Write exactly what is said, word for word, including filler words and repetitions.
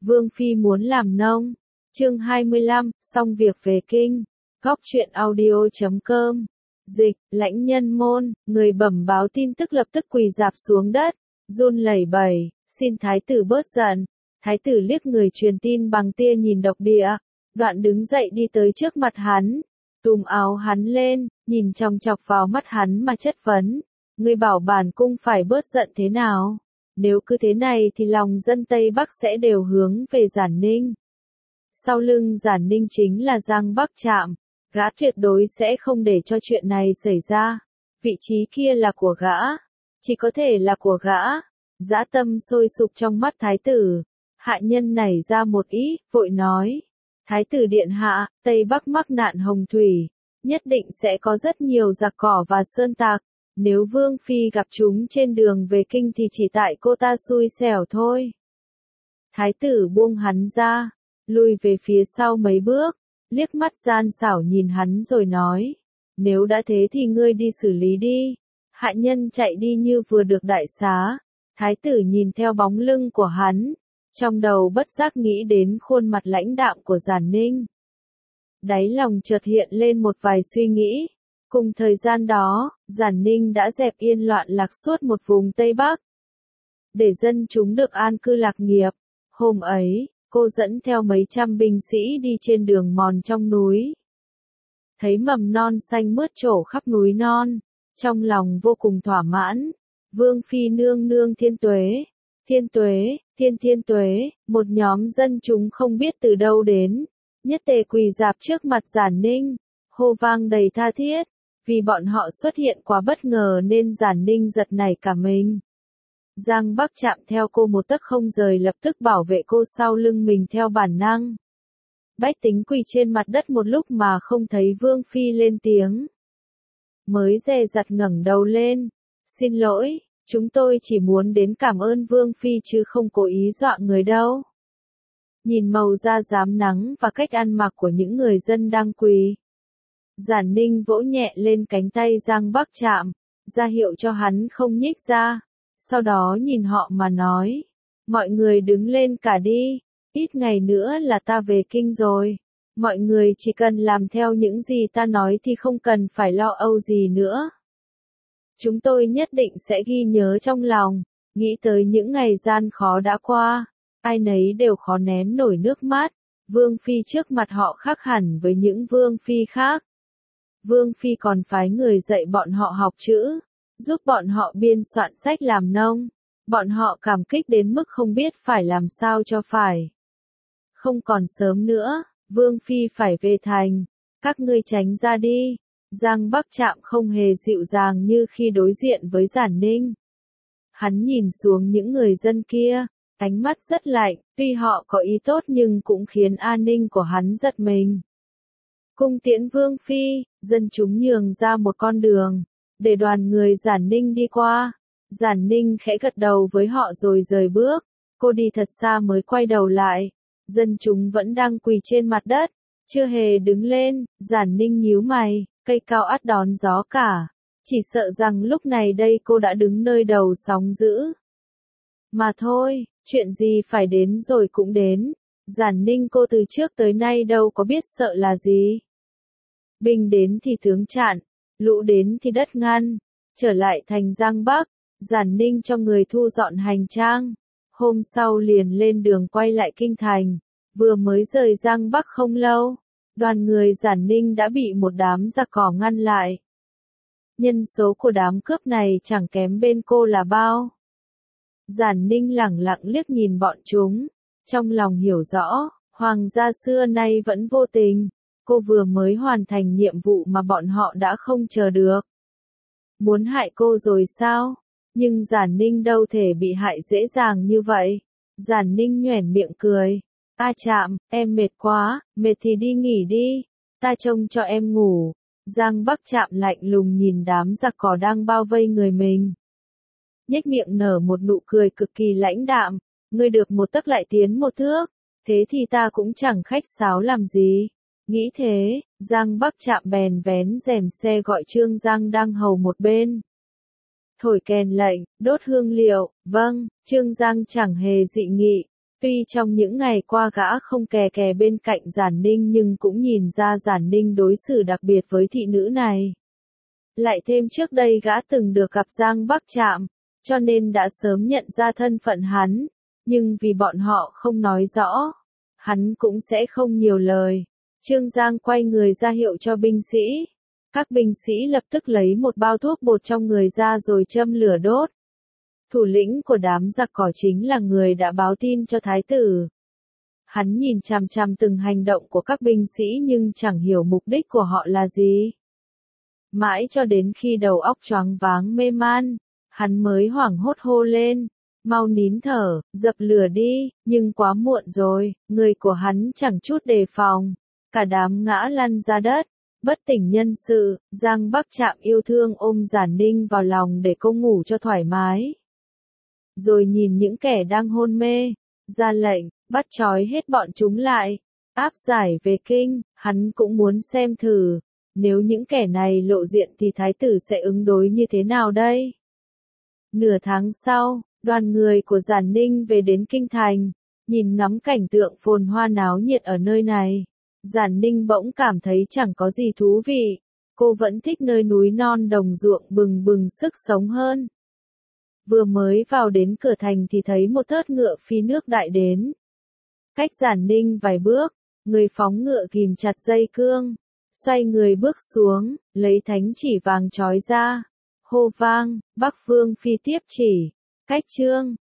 Vương Phi muốn làm nông. Chương hai mươi lăm, xong việc về kinh. Góc truyện audio chấm com. Dịch, lãnh nhân môn, người bẩm báo tin tức lập tức quỳ rạp xuống đất, run lẩy bẩy, xin thái tử bớt giận. Thái tử liếc người truyền tin bằng tia nhìn độc địa, đoạn đứng dậy đi tới trước mặt hắn, túm áo hắn lên, nhìn chòng chọc vào mắt hắn mà chất vấn. Ngươi bảo bản cung phải bớt giận thế nào? Nếu cứ thế này thì lòng dân Tây Bắc sẽ đều hướng về Giản Ninh. Sau lưng Giản Ninh chính là Giang Bắc Trạm, gã tuyệt đối sẽ không để cho chuyện này xảy ra. Vị trí kia là của gã, chỉ có thể là của gã. Dã tâm sôi sục trong mắt thái tử, hạ nhân nảy ra một ý, vội nói. Thái tử điện hạ, Tây Bắc mắc nạn hồng thủy, nhất định sẽ có rất nhiều giặc cỏ và sơn tặc. Nếu Vương Phi gặp chúng trên đường về kinh thì chỉ tại cô ta xui xẻo thôi. Thái tử buông hắn ra, lùi về phía sau mấy bước, liếc mắt gian xảo nhìn hắn rồi nói. Nếu đã thế thì ngươi đi xử lý đi. Hạ nhân chạy đi như vừa được đại xá. Thái tử nhìn theo bóng lưng của hắn, trong đầu bất giác nghĩ đến khuôn mặt lãnh đạm của Giản Ninh. Đáy lòng chợt hiện lên một vài suy nghĩ. Cùng thời gian đó, Giản Ninh đã dẹp yên loạn lạc suốt một vùng Tây Bắc, để dân chúng được an cư lạc nghiệp. Hôm ấy, cô dẫn theo mấy trăm binh sĩ đi trên đường mòn trong núi. Thấy mầm non xanh mướt trổ khắp núi non, trong lòng vô cùng thỏa mãn. Vương Phi nương nương thiên tuế, thiên tuế, thiên thiên tuế, một nhóm dân chúng không biết từ đâu đến, nhất tề quỳ rạp trước mặt Giản Ninh, hô vang đầy tha thiết. Vì bọn họ xuất hiện quá bất ngờ nên Giản Ninh giật nảy cả mình. Giang Bắc Trạm theo cô một tấc không rời, lập tức bảo vệ cô sau lưng mình theo bản năng. Bách tính quỳ trên mặt đất một lúc mà không thấy Vương Phi lên tiếng. Mới dè dặt ngẩng đầu lên. Xin lỗi, chúng tôi chỉ muốn đến cảm ơn Vương Phi chứ không cố ý dọa người đâu. Nhìn màu da rám nắng và cách ăn mặc của những người dân đang quỳ, Giản Ninh vỗ nhẹ lên cánh tay Giang Bắc Trạm, ra hiệu cho hắn không nhích ra. Sau đó nhìn họ mà nói. Mọi người đứng lên cả đi, ít ngày nữa là ta về kinh rồi. Mọi người chỉ cần làm theo những gì ta nói thì không cần phải lo âu gì nữa. Chúng tôi nhất định sẽ ghi nhớ trong lòng, nghĩ tới những ngày gian khó đã qua, ai nấy đều khó nén nổi nước mắt. Vương Phi trước mặt họ khác hẳn với những Vương Phi khác. Vương Phi còn phái người dạy bọn họ học chữ, giúp bọn họ biên soạn sách làm nông. Bọn họ cảm kích đến mức không biết phải làm sao cho phải. Không còn sớm nữa, Vương Phi phải về thành, các ngươi tránh ra đi. Giang Bắc Trạm không hề dịu dàng như khi đối diện với Giản Ninh. Hắn nhìn xuống những người dân kia, ánh mắt rất lạnh, tuy họ có ý tốt nhưng cũng khiến an ninh của hắn giật mình. Cung tiễn Vương Phi, dân chúng nhường ra một con đường, để đoàn người Giản Ninh đi qua. Giản Ninh khẽ gật đầu với họ rồi rời bước, cô đi thật xa mới quay đầu lại. Dân chúng vẫn đang quỳ trên mặt đất, chưa hề đứng lên. Giản Ninh nhíu mày, cây cao ắt đón gió cả, chỉ sợ rằng lúc này đây cô đã đứng nơi đầu sóng dữ. Mà thôi, chuyện gì phải đến rồi cũng đến. Giản Ninh cô từ trước tới nay đâu có biết sợ là gì. Binh đến thì tướng chặn, lũ đến thì đất ngăn. Trở lại thành Giang Bắc, Giản Ninh cho người thu dọn hành trang. Hôm sau liền lên đường quay lại kinh thành. Vừa mới rời Giang Bắc không lâu, đoàn người Giản Ninh đã bị một đám giặc cỏ ngăn lại. Nhân số của đám cướp này chẳng kém bên cô là bao. Giản Ninh lẳng lặng liếc nhìn bọn chúng, trong lòng hiểu rõ, hoàng gia xưa nay vẫn vô tình. Cô vừa mới hoàn thành nhiệm vụ mà bọn họ đã không chờ được. Muốn hại cô rồi sao? Nhưng Giản Ninh đâu thể bị hại dễ dàng như vậy. Giản Ninh nhoẻn miệng cười. A Trạm, em mệt quá, mệt thì đi nghỉ đi. Ta trông cho em ngủ. Giang Bắc Trạm lạnh lùng nhìn đám giặc cỏ đang bao vây người mình. Nhếch miệng nở một nụ cười cực kỳ lãnh đạm. Ngươi được một tấc lại tiến một thước. Thế thì ta cũng chẳng khách sáo làm gì. Nghĩ thế, Giang Bắc Trạm bèn vén rèm xe gọi Trương Giang đang hầu một bên. Thổi kèn lệnh, đốt hương liệu, vâng, Trương Giang chẳng hề dị nghị. Tuy trong những ngày qua gã không kè kè bên cạnh Giản Ninh nhưng cũng nhìn ra Giản Ninh đối xử đặc biệt với thị nữ này. Lại thêm trước đây gã từng được gặp Giang Bắc Trạm, cho nên đã sớm nhận ra thân phận hắn, nhưng vì bọn họ không nói rõ, hắn cũng sẽ không nhiều lời. Trương Giang quay người ra hiệu cho binh sĩ. Các binh sĩ lập tức lấy một bao thuốc bột trong người ra rồi châm lửa đốt. Thủ lĩnh của đám giặc cỏ chính là người đã báo tin cho thái tử. Hắn nhìn chằm chằm từng hành động của các binh sĩ nhưng chẳng hiểu mục đích của họ là gì. Mãi cho đến khi đầu óc choáng váng mê man, hắn mới hoảng hốt hô lên, mau nín thở, dập lửa đi, nhưng quá muộn rồi, người của hắn chẳng chút đề phòng, cả đám ngã lăn ra đất, bất tỉnh nhân sự. Giang Bắc Trạm yêu thương ôm Giản Ninh vào lòng để cô ngủ cho thoải mái. Rồi nhìn những kẻ đang hôn mê, ra lệnh, bắt trói hết bọn chúng lại, áp giải về kinh. Hắn cũng muốn xem thử, nếu những kẻ này lộ diện thì thái tử sẽ ứng đối như thế nào đây? Nửa tháng sau, đoàn người của Giản Ninh về đến kinh thành, nhìn ngắm cảnh tượng phồn hoa náo nhiệt ở nơi này. Giản Ninh bỗng cảm thấy chẳng có gì thú vị, cô vẫn thích nơi núi non đồng ruộng bừng bừng sức sống hơn. Vừa mới vào đến cửa thành thì thấy một thớt ngựa phi nước đại đến. Cách Giản Ninh vài bước, người phóng ngựa ghìm chặt dây cương, xoay người bước xuống, lấy thánh chỉ vàng trói ra, hô vang, Bắc Vương phi tiếp chỉ, cách trương,